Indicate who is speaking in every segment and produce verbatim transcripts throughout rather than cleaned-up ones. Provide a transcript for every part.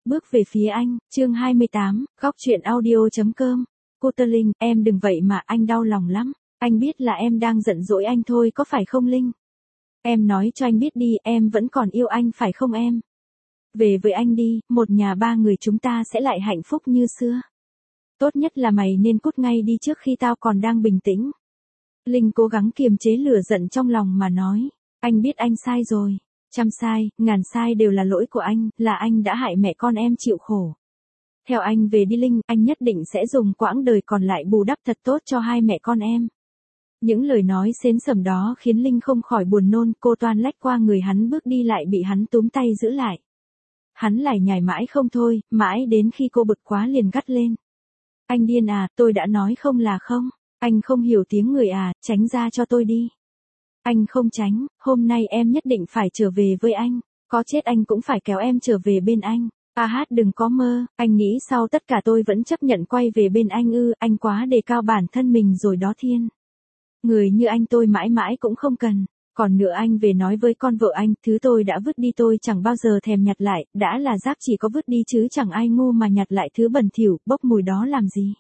Speaker 1: bước về phía anh, chương hai mươi tám, góc chuyện audio.com. Cô Tơ Linh, em đừng vậy mà, anh đau lòng lắm. Anh biết là em đang giận dỗi anh thôi có phải không Linh? Em nói cho anh biết đi, em vẫn còn yêu anh phải không em? Về với anh đi, một nhà ba người chúng ta sẽ lại hạnh phúc như xưa. Tốt nhất là mày nên cút ngay đi trước khi tao còn đang bình tĩnh. Linh cố gắng kiềm chế lửa giận trong lòng mà nói, anh biết anh sai rồi. Trăm sai, ngàn sai đều là lỗi của anh, là anh đã hại mẹ con em chịu khổ. Theo anh về đi Linh, anh nhất định sẽ dùng quãng đời còn lại bù đắp thật tốt cho hai mẹ con em. Những lời nói xến sẩm đó khiến Linh không khỏi buồn nôn, cô toan lách qua người hắn bước đi lại bị hắn túm tay giữ lại. Hắn lải nhải mãi không thôi, mãi đến khi cô bực quá liền gắt lên. Anh điên à, tôi đã nói không là không, anh không hiểu tiếng người à, tránh ra cho tôi đi. Anh không tránh, hôm nay em nhất định phải trở về với anh, có chết anh cũng phải kéo em trở về bên anh. A hát đừng có mơ, anh nghĩ sau tất cả tôi vẫn chấp nhận quay về bên anh ư, anh quá đề cao bản thân mình rồi đó Thiên. Người như anh tôi mãi mãi cũng không cần, còn nữa anh về nói với con vợ anh, thứ tôi đã vứt đi tôi chẳng bao giờ thèm nhặt lại, đã là rác chỉ có vứt đi chứ chẳng ai ngu mà nhặt lại thứ bẩn thỉu, bốc mùi đó làm gì.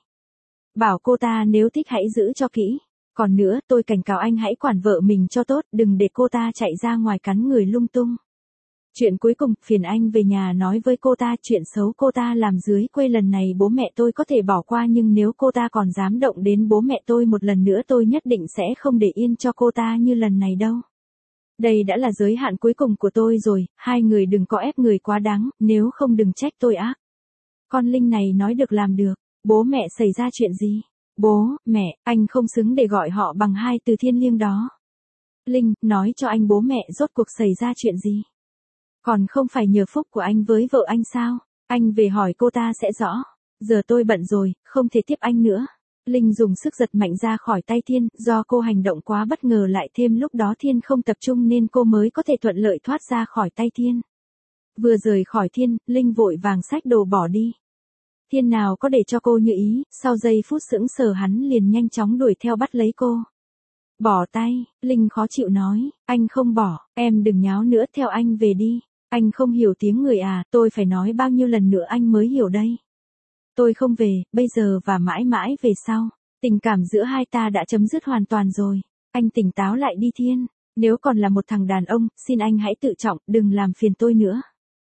Speaker 1: Bảo cô ta nếu thích hãy giữ cho kỹ. Còn nữa, tôi cảnh cáo anh hãy quản vợ mình cho tốt, đừng để cô ta chạy ra ngoài cắn người lung tung. Chuyện cuối cùng, phiền anh về nhà nói với cô ta chuyện xấu cô ta làm dưới quê lần này bố mẹ tôi có thể bỏ qua nhưng nếu cô ta còn dám động đến bố mẹ tôi một lần nữa tôi nhất định sẽ không để yên cho cô ta như lần này đâu. Đây đã là giới hạn cuối cùng của tôi rồi, hai người đừng có ép người quá đáng, nếu không đừng trách tôi ác. Con Linh này nói được làm được, bố mẹ xảy ra chuyện gì? Bố, mẹ, anh không xứng để gọi họ bằng hai từ thiêng liêng đó. Linh, nói cho anh bố mẹ rốt cuộc xảy ra chuyện gì? Còn không phải nhờ phúc của anh với vợ anh sao? Anh về hỏi cô ta sẽ rõ. Giờ tôi bận rồi, không thể tiếp anh nữa. Linh dùng sức giật mạnh ra khỏi tay Thiên, do cô hành động quá bất ngờ lại thêm lúc đó Thiên không tập trung nên cô mới có thể thuận lợi thoát ra khỏi tay Thiên. Vừa rời khỏi Thiên, Linh vội vàng xách đồ bỏ đi. Thiên nào có để cho cô như ý, sau giây phút sững sờ hắn liền nhanh chóng đuổi theo bắt lấy cô. Bỏ tay, Linh khó chịu nói, anh không bỏ, em đừng nháo nữa theo anh về đi. Anh không hiểu tiếng người à, tôi phải nói bao nhiêu lần nữa anh mới hiểu đây. Tôi không về, bây giờ và mãi mãi về sau. Tình cảm giữa hai ta đã chấm dứt hoàn toàn rồi. Anh tỉnh táo lại đi Thiên, nếu còn là một thằng đàn ông, xin anh hãy tự trọng, đừng làm phiền tôi nữa.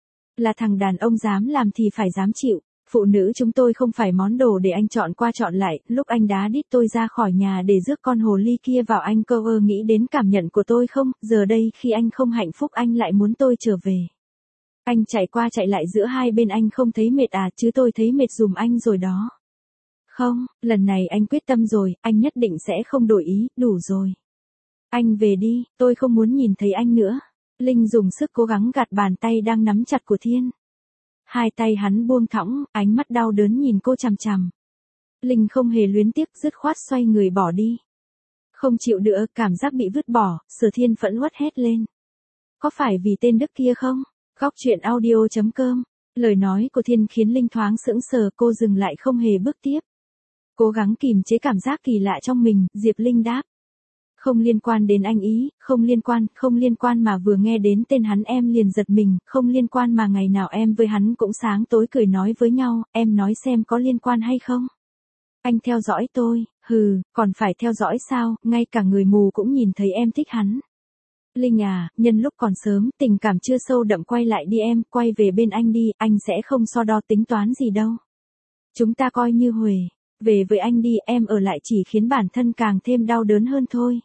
Speaker 1: Là thằng đàn ông dám làm thì phải dám chịu. Phụ nữ chúng tôi không phải món đồ để anh chọn qua chọn lại, lúc anh đá đít tôi ra khỏi nhà để rước con hồ ly kia vào anh cơ ơ nghĩ đến cảm nhận của tôi không, giờ đây khi anh không hạnh phúc anh lại muốn tôi trở về. Anh chạy qua chạy lại giữa hai bên anh không thấy mệt à, chứ tôi thấy mệt dùm anh rồi đó. Không, lần này anh quyết tâm rồi, anh nhất định sẽ không đổi ý, đủ rồi. Anh về đi, tôi không muốn nhìn thấy anh nữa. Linh dùng sức cố gắng gạt bàn tay đang nắm chặt của Thiên. Hai tay hắn buông thõng, ánh mắt đau đớn nhìn cô chằm chằm. Linh không hề luyến tiếc, dứt khoát xoay người bỏ đi. Không chịu nữa, cảm giác bị vứt bỏ, Sở Thiên phẫn uất hét lên. Có phải vì tên Đức kia không? Góc chuyện audio.com. Lời nói của Thiên khiến Linh thoáng sững sờ, cô dừng lại không hề bước tiếp. Cố gắng kìm chế cảm giác kỳ lạ trong mình, Diệp Linh đáp. Không liên quan đến anh ý, không liên quan, không liên quan mà vừa nghe đến tên hắn em liền giật mình, không liên quan mà ngày nào em với hắn cũng sáng tối cười nói với nhau, em nói xem có liên quan hay không? Anh theo dõi tôi, hừ, còn phải theo dõi sao, ngay cả người mù cũng nhìn thấy em thích hắn. Linh à, nhân lúc còn sớm, tình cảm chưa sâu đậm quay lại đi em, quay về bên anh đi, anh sẽ không so đo tính toán gì đâu. Chúng ta coi như huề, về với anh đi, em ở lại chỉ khiến bản thân càng thêm đau đớn hơn thôi.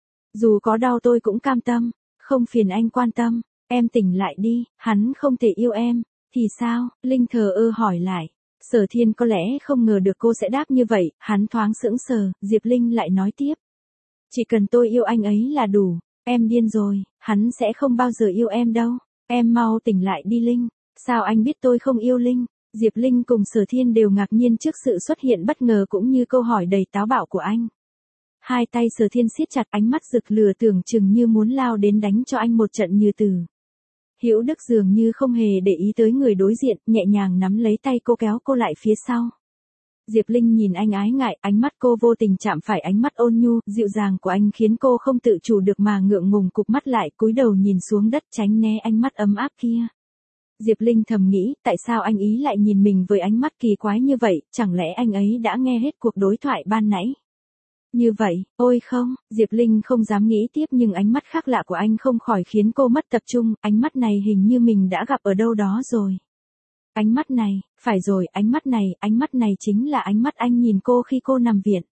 Speaker 1: Dù có đau tôi cũng cam tâm, không phiền anh quan tâm, em tỉnh lại đi, hắn không thể yêu em, thì sao, Linh thờ ơ hỏi lại. Sở Thiên có lẽ không ngờ được cô sẽ đáp như vậy, hắn thoáng sững sờ, Diệp Linh lại nói tiếp. Chỉ cần tôi yêu anh ấy là đủ, em điên rồi, hắn sẽ không bao giờ yêu em đâu, em mau tỉnh lại đi Linh, sao anh biết tôi không yêu Linh? Diệp Linh cùng Sở Thiên đều ngạc nhiên trước sự xuất hiện bất ngờ cũng như câu hỏi đầy táo bạo của anh. Hai tay Sở Thiên siết chặt, ánh mắt rực lửa tưởng chừng như muốn lao đến đánh cho anh một trận như từ. Hữu Đức dường như không hề để ý tới người đối diện, nhẹ nhàng nắm lấy tay cô kéo cô lại phía sau. Diệp Linh nhìn anh ái ngại, ánh mắt cô vô tình chạm phải ánh mắt ôn nhu, dịu dàng của anh khiến cô không tự chủ được mà ngượng ngùng cụp mắt lại, cúi đầu nhìn xuống đất tránh né ánh mắt ấm áp kia. Diệp Linh thầm nghĩ, tại sao anh ý lại nhìn mình với ánh mắt kỳ quái như vậy, chẳng lẽ anh ấy đã nghe hết cuộc đối thoại ban nãy? Như vậy, ôi không, Diệp Linh không dám nghĩ tiếp nhưng ánh mắt khác lạ của anh không khỏi khiến cô mất tập trung, ánh mắt này hình như mình đã gặp ở đâu đó rồi. Ánh mắt này, phải rồi, ánh mắt này, ánh mắt này chính là ánh mắt anh nhìn cô khi cô nằm viện.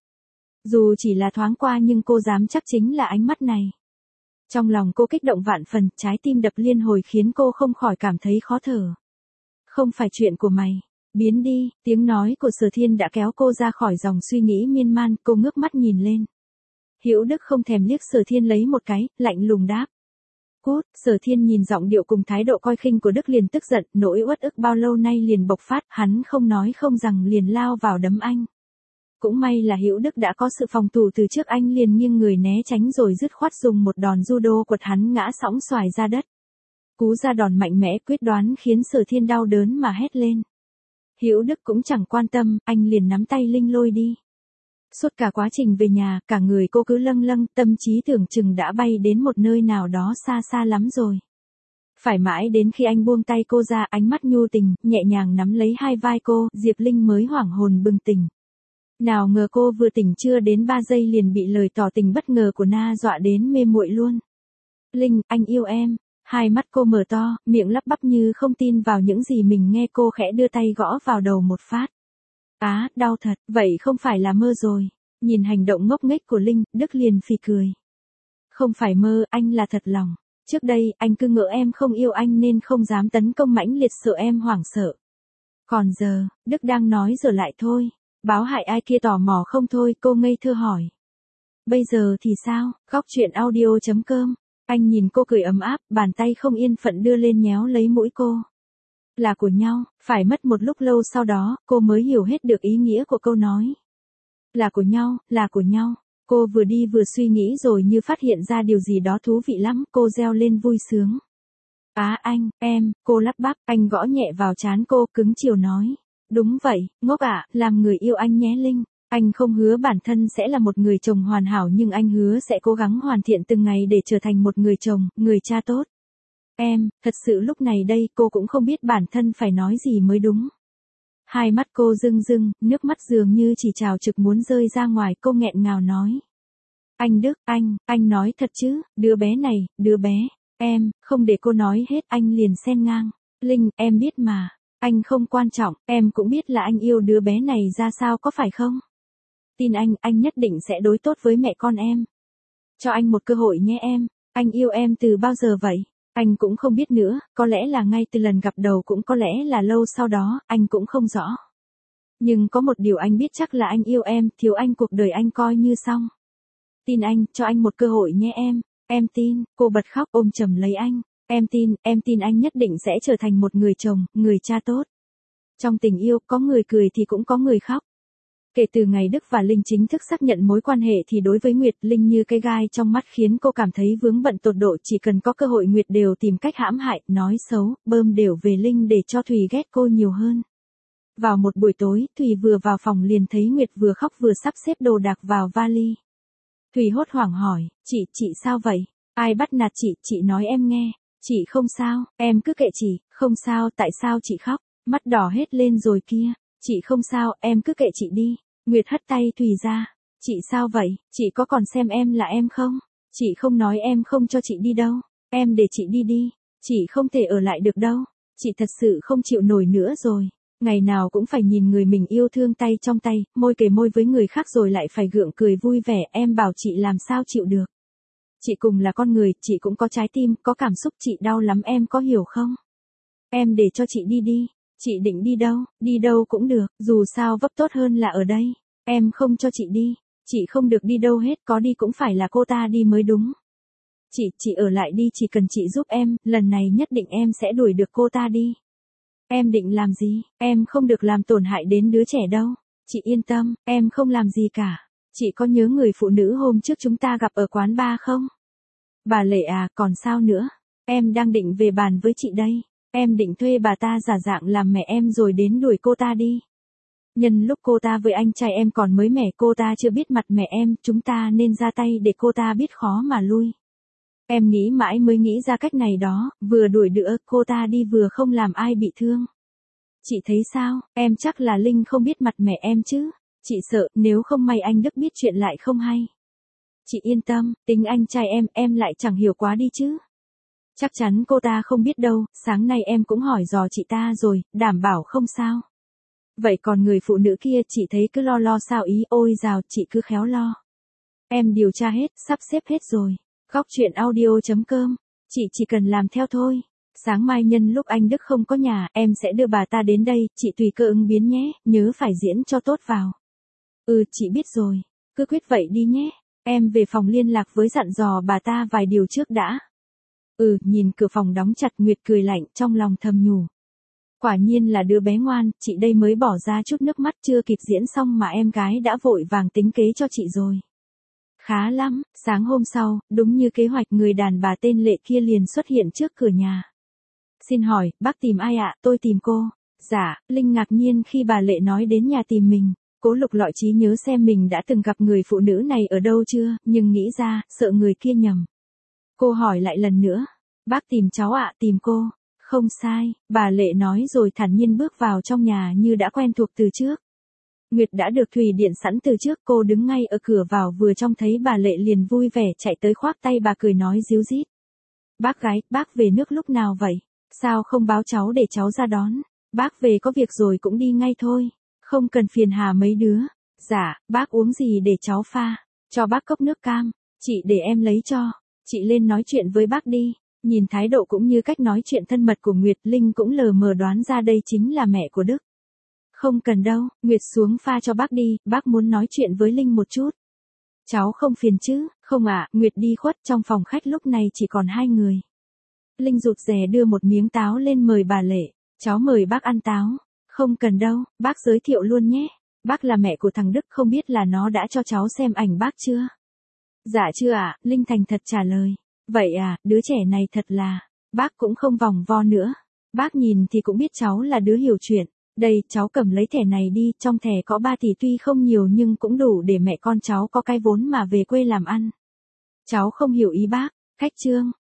Speaker 1: Dù chỉ là thoáng qua nhưng cô dám chắc chính là ánh mắt này. Trong lòng cô kích động vạn phần, trái tim đập liên hồi khiến cô không khỏi cảm thấy khó thở. Không phải chuyện của mày. Biến đi, tiếng nói của Sở Thiên đã kéo cô ra khỏi dòng suy nghĩ miên man, cô ngước mắt nhìn lên. Hữu Đức không thèm liếc Sở Thiên lấy một cái, lạnh lùng đáp. Cút, Sở Thiên nhìn giọng điệu cùng thái độ coi khinh của Đức liền tức giận, nỗi uất ức bao lâu nay liền bộc phát, hắn không nói không rằng liền lao vào đấm anh. Cũng may là Hữu Đức đã có sự phòng thủ từ trước, anh liền nghiêng người né tránh rồi dứt khoát dùng một đòn judo quật hắn ngã sõng xoài ra đất. Cú ra đòn mạnh mẽ quyết đoán khiến Sở Thiên đau đớn mà hét lên. Hữu Đức cũng chẳng quan tâm, anh liền nắm tay Linh lôi đi. Suốt cả quá trình về nhà, cả người cô cứ lâng lâng, tâm trí tưởng chừng đã bay đến một nơi nào đó xa xa lắm rồi. Phải mãi đến khi anh buông tay cô ra, ánh mắt nhu tình, nhẹ nhàng nắm lấy hai vai cô, Diệp Linh mới hoảng hồn bừng tỉnh. Nào ngờ cô vừa tỉnh chưa đến ba giây liền bị lời tỏ tình bất ngờ của Na dọa đến mê muội luôn. Linh, anh yêu em. Hai mắt cô mở to, miệng lắp bắp như không tin vào những gì mình nghe, cô khẽ đưa tay gõ vào đầu một phát. Á, đau thật, vậy không phải là mơ rồi. Nhìn hành động ngốc nghếch của Linh, Đức liền phì cười. Không phải mơ, anh là thật lòng. Trước đây, anh cứ ngỡ em không yêu anh nên không dám tấn công mãnh liệt, sợ em hoảng sợ. Còn giờ, Đức đang nói giờ lại thôi. Báo hại ai kia tò mò không thôi, cô ngây thơ hỏi. Bây giờ thì sao, góc chuyện audio chấm com. Anh nhìn cô cười ấm áp, bàn tay không yên phận đưa lên nhéo lấy mũi cô. Là của nhau, phải mất một lúc lâu sau đó, cô mới hiểu hết được ý nghĩa của câu nói. Là của nhau, là của nhau. Cô vừa đi vừa suy nghĩ rồi như phát hiện ra điều gì đó thú vị lắm, cô reo lên vui sướng. Á anh, em, cô lắp bắp, anh gõ nhẹ vào trán cô, cứng chiều nói. Đúng vậy, ngốc ạ, làm người yêu anh nhé Linh. Anh không hứa bản thân sẽ là một người chồng hoàn hảo nhưng anh hứa sẽ cố gắng hoàn thiện từng ngày để trở thành một người chồng, người cha tốt. Em, thật sự lúc này đây cô cũng không biết bản thân phải nói gì mới đúng. Hai mắt cô rưng rưng, nước mắt dường như chỉ trào trực muốn rơi ra ngoài, cô nghẹn ngào nói. Anh Đức, anh, anh nói thật chứ, đứa bé này, đứa bé, em, không để cô nói hết, anh liền xen ngang. Linh, em biết mà, anh không quan trọng, em cũng biết là anh yêu đứa bé này ra sao có phải không? Tin anh, anh nhất định sẽ đối tốt với mẹ con em. Cho anh một cơ hội nhé em, anh yêu em từ bao giờ vậy? Anh cũng không biết nữa, có lẽ là ngay từ lần gặp đầu, cũng có lẽ là lâu sau đó, anh cũng không rõ. Nhưng có một điều anh biết chắc là anh yêu em, thiếu anh cuộc đời anh coi như xong. Tin anh, cho anh một cơ hội nhé em, em tin, cô bật khóc ôm chầm lấy anh, em tin, em tin anh nhất định sẽ trở thành một người chồng, người cha tốt. Trong tình yêu, có người cười thì cũng có người khóc. Kể từ ngày Đức và Linh chính thức xác nhận mối quan hệ thì đối với Nguyệt, Linh như cái gai trong mắt khiến cô cảm thấy vướng bận tột độ, chỉ cần có cơ hội Nguyệt đều tìm cách hãm hại, nói xấu, bơm đều về Linh để cho Thùy ghét cô nhiều hơn. Vào một buổi tối, Thùy vừa vào phòng liền thấy Nguyệt vừa khóc vừa sắp xếp đồ đạc vào vali. Thùy hốt hoảng hỏi, chị, chị sao vậy? Ai bắt nạt chị, chị nói em nghe. Chị không sao, em cứ kệ chị, không sao, tại sao chị khóc? Mắt đỏ hết lên rồi kia. Chị không sao, em cứ kệ chị đi. Nguyệt hất tay Thùy ra. Chị sao vậy, chị có còn xem em là em không? Chị không nói em không cho chị đi đâu. Em để chị đi đi. Chị không thể ở lại được đâu. Chị thật sự không chịu nổi nữa rồi. Ngày nào cũng phải nhìn người mình yêu thương tay trong tay, môi kề môi với người khác rồi lại phải gượng cười vui vẻ, em bảo chị làm sao chịu được. Chị cùng là con người, chị cũng có trái tim, có cảm xúc, chị đau lắm em có hiểu không? Em để cho chị đi đi. Chị định đi đâu, đi đâu cũng được, dù sao vấp tốt hơn là ở đây. Em không cho chị đi, chị không được đi đâu hết, có đi cũng phải là cô ta đi mới đúng. Chị, chị ở lại đi, chỉ cần chị giúp em, lần này nhất định em sẽ đuổi được cô ta đi. Em định làm gì, em không được làm tổn hại đến đứa trẻ đâu. Chị yên tâm, em không làm gì cả. Chị có nhớ người phụ nữ hôm trước chúng ta gặp ở quán bar không? Bà Lệ à, còn sao nữa? Em đang định về bàn với chị đây. Em định thuê bà ta giả dạng làm mẹ em rồi đến đuổi cô ta đi. Nhân lúc cô ta với anh trai em còn mới mẻ, cô ta chưa biết mặt mẹ em, chúng ta nên ra tay để cô ta biết khó mà lui. Em nghĩ mãi mới nghĩ ra cách này đó, vừa đuổi đỡ cô ta đi vừa không làm ai bị thương. Chị thấy sao, em chắc là Linh không biết mặt mẹ em chứ. Chị sợ, nếu không may anh Đức biết chuyện lại không hay. Chị yên tâm, tính anh trai em, em lại chẳng hiểu quá đi chứ. Chắc chắn cô ta không biết đâu, sáng nay em cũng hỏi dò chị ta rồi, đảm bảo không sao. Vậy còn người phụ nữ kia chị thấy cứ lo lo sao ý, ôi dào, chị cứ khéo lo. Em điều tra hết, sắp xếp hết rồi. Góc chuyện audio.com, chị chỉ cần làm theo thôi. Sáng mai nhân lúc anh Đức không có nhà, em sẽ đưa bà ta đến đây, chị tùy cơ ứng biến nhé, nhớ phải diễn cho tốt vào. Ừ, chị biết rồi, cứ quyết vậy đi nhé. Em về phòng liên lạc với dặn dò bà ta vài điều trước đã. Ừ, nhìn cửa phòng đóng chặt Nguyệt cười lạnh trong lòng thầm nhủ. Quả nhiên là đứa bé ngoan, chị đây mới bỏ ra chút nước mắt chưa kịp diễn xong mà em gái đã vội vàng tính kế cho chị rồi. Khá lắm, sáng hôm sau, đúng như kế hoạch người đàn bà tên Lệ kia liền xuất hiện trước cửa nhà. Xin hỏi, bác tìm ai ạ? Tôi tìm cô. Dạ, Linh ngạc nhiên khi bà Lệ nói đến nhà tìm mình. Cố lục lọi trí nhớ xem mình đã từng gặp người phụ nữ này ở đâu chưa, nhưng nghĩ ra, sợ người kia nhầm. Cô hỏi lại lần nữa. Bác tìm cháu ạ, tìm cô. Không sai, bà Lệ nói rồi thản nhiên bước vào trong nhà như đã quen thuộc từ trước. Nguyệt đã được Thùy điện sẵn từ trước, cô đứng ngay ở cửa vào vừa trông thấy bà Lệ liền vui vẻ chạy tới khoác tay bà cười nói ríu rít. Bác gái, bác về nước lúc nào vậy? Sao không báo cháu để cháu ra đón? Bác về có việc rồi cũng đi ngay thôi. Không cần phiền hà mấy đứa. Dạ, bác uống gì để cháu pha? Cho bác cốc nước cam. Chị để em lấy cho. Chị lên nói chuyện với bác đi. Nhìn thái độ cũng như cách nói chuyện thân mật của Nguyệt, Linh cũng lờ mờ đoán ra đây chính là mẹ của Đức. Không cần đâu, Nguyệt xuống pha cho bác đi, bác muốn nói chuyện với Linh một chút. Cháu không phiền chứ? Không ạ, Nguyệt đi khuất, trong phòng khách lúc này chỉ còn hai người. Linh rụt rè đưa một miếng táo lên mời bà Lệ. Cháu mời bác ăn táo. Không cần đâu, bác giới thiệu luôn nhé. Bác là mẹ của thằng Đức, không biết là nó đã cho cháu xem ảnh bác chưa? Dạ chưa ạ, Linh thành thật trả lời. Vậy à, đứa trẻ này thật là, bác cũng không vòng vo nữa. Bác nhìn thì cũng biết cháu là đứa hiểu chuyện. Đây, cháu cầm lấy thẻ này đi, trong thẻ có ba tỷ tuy không nhiều nhưng cũng đủ để mẹ con cháu có cái vốn mà về quê làm ăn. Cháu không hiểu ý bác, khách trương.